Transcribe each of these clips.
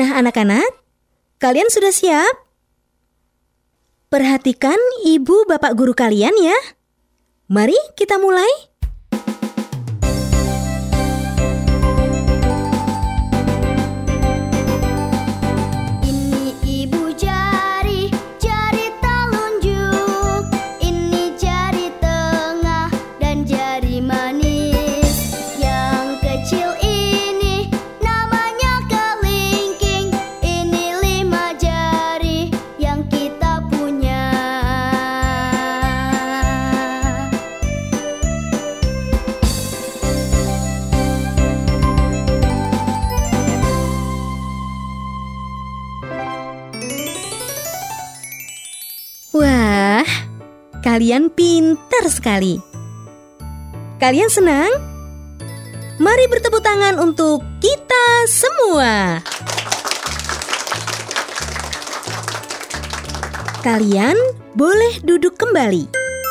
Nah, anak-anak, kalian sudah siap? Perhatikan ibu bapak guru kalian ya. Mari kita mulai. Wah, kalian pintar sekali. Kalian senang? Mari bertepuk tangan untuk kita semua. Kalian boleh duduk kembali.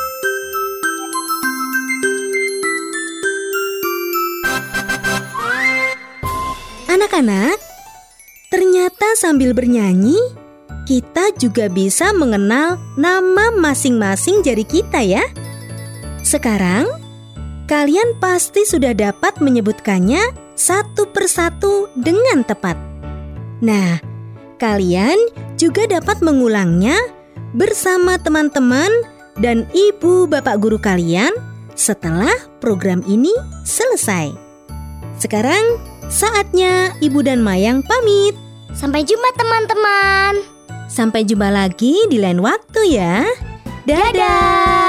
Anak-anak, ternyata sambil bernyanyi, kita juga bisa mengenal nama masing-masing jari kita ya. Sekarang, kalian pasti sudah dapat menyebutkannya satu persatu dengan tepat. Nah, kalian juga dapat mengulangnya bersama teman-teman dan ibu bapak guru kalian setelah program ini selesai. Sekarang, saatnya Ibu dan Mayang pamit. Sampai jumpa teman-teman. Sampai jumpa lagi di lain waktu ya. Dadah!